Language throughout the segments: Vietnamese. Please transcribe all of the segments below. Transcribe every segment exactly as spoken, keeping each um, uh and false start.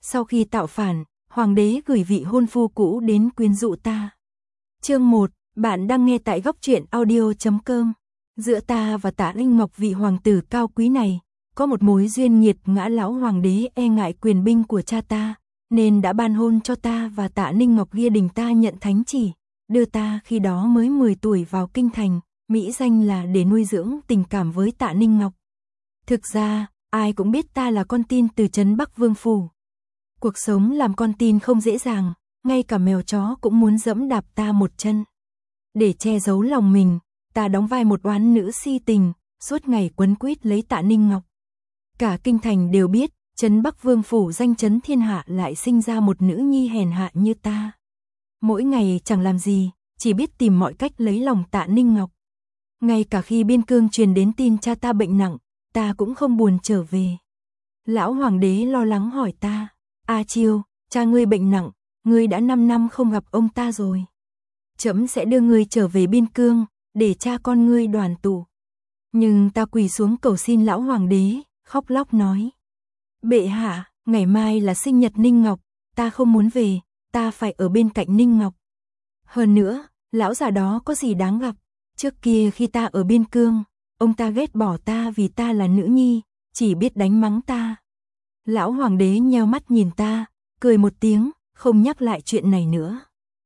Sau khi tạo phản, hoàng đế gửi vị hôn phu cũ đến quyến rũ ta. Chương một, bạn đang nghe tại góc truyện audio chấm com. Giữa ta và Tạ Ninh Ngọc vị hoàng tử cao quý này, có một mối duyên nghiệt. Ngã lão hoàng đế e ngại quyền binh của cha ta, nên đã ban hôn cho ta và Tạ Ninh Ngọc. Ghi đình ta nhận thánh chỉ, đưa ta khi đó mới mười tuổi vào kinh thành, mỹ danh là để nuôi dưỡng tình cảm với Tạ Ninh Ngọc. Thực ra, ai cũng biết ta là con tin từ trấn Bắc Vương phủ. Cuộc sống làm con tin không dễ dàng, ngay cả mèo chó cũng muốn dẫm đạp ta một chân. Để che giấu lòng mình, ta đóng vai một oán nữ si tình, suốt ngày quấn quýt lấy Tạ Ninh Ngọc. Cả kinh thành đều biết, trấn Bắc Vương phủ danh chấn thiên hạ lại sinh ra một nữ nhi hèn hạ như ta. Mỗi ngày chẳng làm gì, chỉ biết tìm mọi cách lấy lòng Tạ Ninh Ngọc. Ngay cả khi biên cương truyền đến tin cha ta bệnh nặng, ta cũng không buồn trở về. Lão hoàng đế lo lắng hỏi ta, A Chiêu, cha ngươi bệnh nặng, ngươi đã năm năm không gặp ông ta rồi. Trẫm sẽ đưa ngươi trở về biên cương, để cha con ngươi đoàn tụ. Nhưng ta quỳ xuống cầu xin lão hoàng đế, khóc lóc nói. Bệ hạ, ngày mai là sinh nhật Ninh Ngọc, ta không muốn về, ta phải ở bên cạnh Ninh Ngọc. Hơn nữa, lão già đó có gì đáng gặp, trước kia khi ta ở biên cương, ông ta ghét bỏ ta vì ta là nữ nhi, chỉ biết đánh mắng ta. Lão hoàng đế nheo mắt nhìn ta, cười một tiếng, không nhắc lại chuyện này nữa.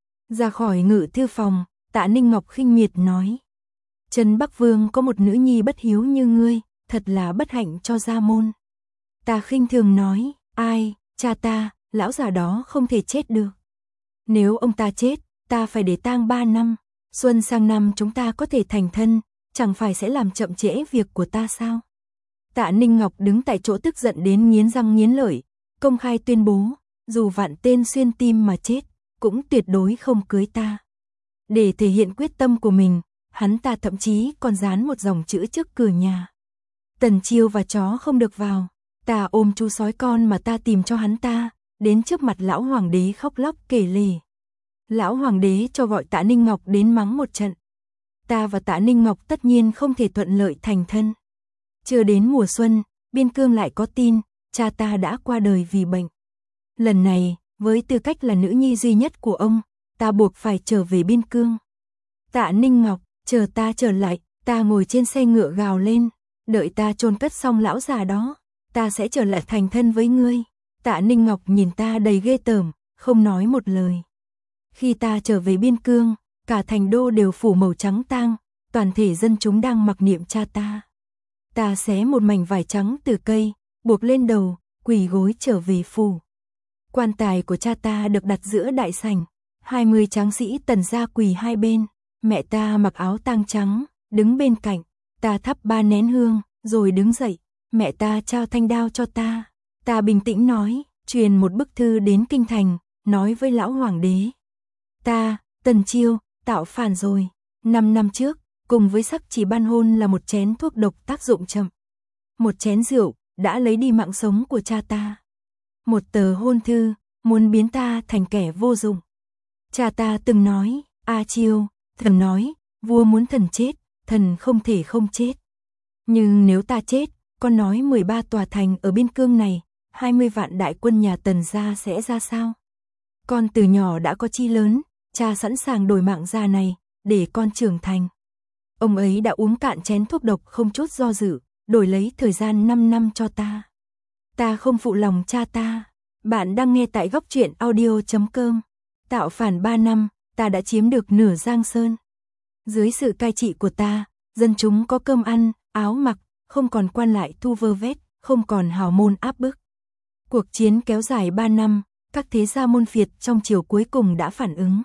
Ra khỏi ngự thư phòng, Tạ Ninh Ngọc khinh miệt nói. Trấn Bắc Vương có một nữ nhi bất hiếu như ngươi, thật là bất hạnh cho gia môn. Ta khinh thường nói, ai, cha ta, lão già đó không thể chết được. Nếu ông ta chết, ta phải để tang ba năm, xuân sang năm chúng ta có thể thành thân, chẳng phải sẽ làm chậm trễ việc của ta sao? Tạ Ninh Ngọc đứng tại chỗ tức giận đến nghiến răng nghiến lợi, công khai tuyên bố, dù vạn tên xuyên tim mà chết, cũng tuyệt đối không cưới ta. Để thể hiện quyết tâm của mình, hắn ta thậm chí còn dán một dòng chữ trước cửa nhà. Tần Chiêu và chó không được vào. Ta ôm chú sói con mà ta tìm cho hắn ta, đến trước mặt lão hoàng đế khóc lóc kể lể. Lão hoàng đế cho gọi Tạ Ninh Ngọc đến mắng một trận. Ta và Tạ Ninh Ngọc tất nhiên không thể thuận lợi thành thân. Chưa đến mùa xuân, biên cương lại có tin, cha ta đã qua đời vì bệnh. Lần này, với tư cách là nữ nhi duy nhất của ông, ta buộc phải trở về biên cương. Tạ Ninh Ngọc, chờ ta trở lại, ta ngồi trên xe ngựa gào lên, đợi ta chôn cất xong lão già đó, ta sẽ trở lại thành thân với ngươi. Tạ Ninh Ngọc nhìn ta đầy ghê tởm, không nói một lời. Khi ta trở về biên cương, cả thành đô đều phủ màu trắng tang, toàn thể dân chúng đang mặc niệm cha ta. Ta xé một mảnh vải trắng từ cây, buộc lên đầu, quỳ gối trở về phủ. Quan tài của cha ta được đặt giữa đại sảnh, hai mươi tráng sĩ Tần gia quỳ hai bên, mẹ ta mặc áo tang trắng, đứng bên cạnh, ta thắp ba nén hương, rồi đứng dậy, mẹ ta trao thanh đao cho ta. Ta bình tĩnh nói, truyền một bức thư đến kinh thành, nói với lão hoàng đế. Ta, Tần Chiêu, tạo phản rồi, năm năm trước, cùng với sắc chỉ ban hôn là một chén thuốc độc tác dụng chậm. Một chén rượu, đã lấy đi mạng sống của cha ta. Một tờ hôn thư, muốn biến ta thành kẻ vô dụng. Cha ta từng nói, A Chiêu, thần nói, vua muốn thần chết, thần không thể không chết. Nhưng nếu ta chết, con nói mười ba tòa thành ở biên cương này, hai mươi vạn đại quân nhà Tần gia sẽ ra sao? Con từ nhỏ đã có chi lớn, cha sẵn sàng đổi mạng già này, để con trưởng thành. Ông ấy đã uống cạn chén thuốc độc không chút do dự, đổi lấy thời gian năm năm cho ta. Ta không phụ lòng cha ta. Bạn đang nghe tại góc truyện audio chấm com. Tạo phản ba năm, ta đã chiếm được nửa Giang Sơn. Dưới sự cai trị của ta, dân chúng có cơm ăn, áo mặc, không còn quan lại thu vơ vét, không còn hào môn áp bức. Cuộc chiến kéo dài ba năm, các thế gia môn phiệt trong triều cuối cùng đã phản ứng.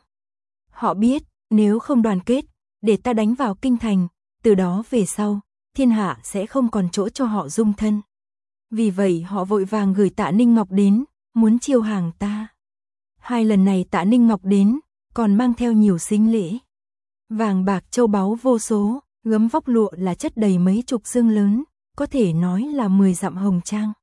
Họ biết, nếu không đoàn kết, để ta đánh vào kinh thành, từ đó về sau, thiên hạ sẽ không còn chỗ cho họ dung thân. Vì vậy họ vội vàng gửi Tạ Ninh Ngọc đến, muốn chiêu hàng ta. Hai lần này Tạ Ninh Ngọc đến, còn mang theo nhiều sính lễ. Vàng bạc châu báu vô số, gấm vóc lụa là chất đầy mấy chục xương lớn, có thể nói là mười dặm hồng trang.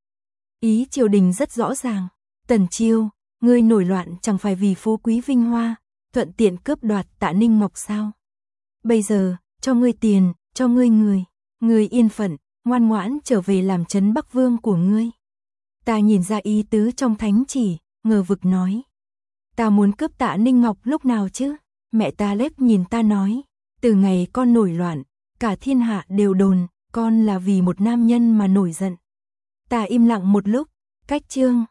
Ý triều đình rất rõ ràng, Tần Chiêu, ngươi nổi loạn chẳng phải vì phú quý vinh hoa, thuận tiện cướp đoạt Tạ Ninh Ngọc sao? Bây giờ, cho ngươi tiền, cho ngươi người, ngươi yên phận, ngoan ngoãn trở về làm trấn Bắc Vương của ngươi. Ta nhìn ra ý tứ trong thánh chỉ, ngờ vực nói. Ta muốn cướp Tạ Ninh Ngọc lúc nào chứ? Mẹ ta lép nhìn ta nói, từ ngày con nổi loạn, cả thiên hạ đều đồn, con là vì một nam nhân mà nổi giận. Ta im lặng một lúc, cách chương.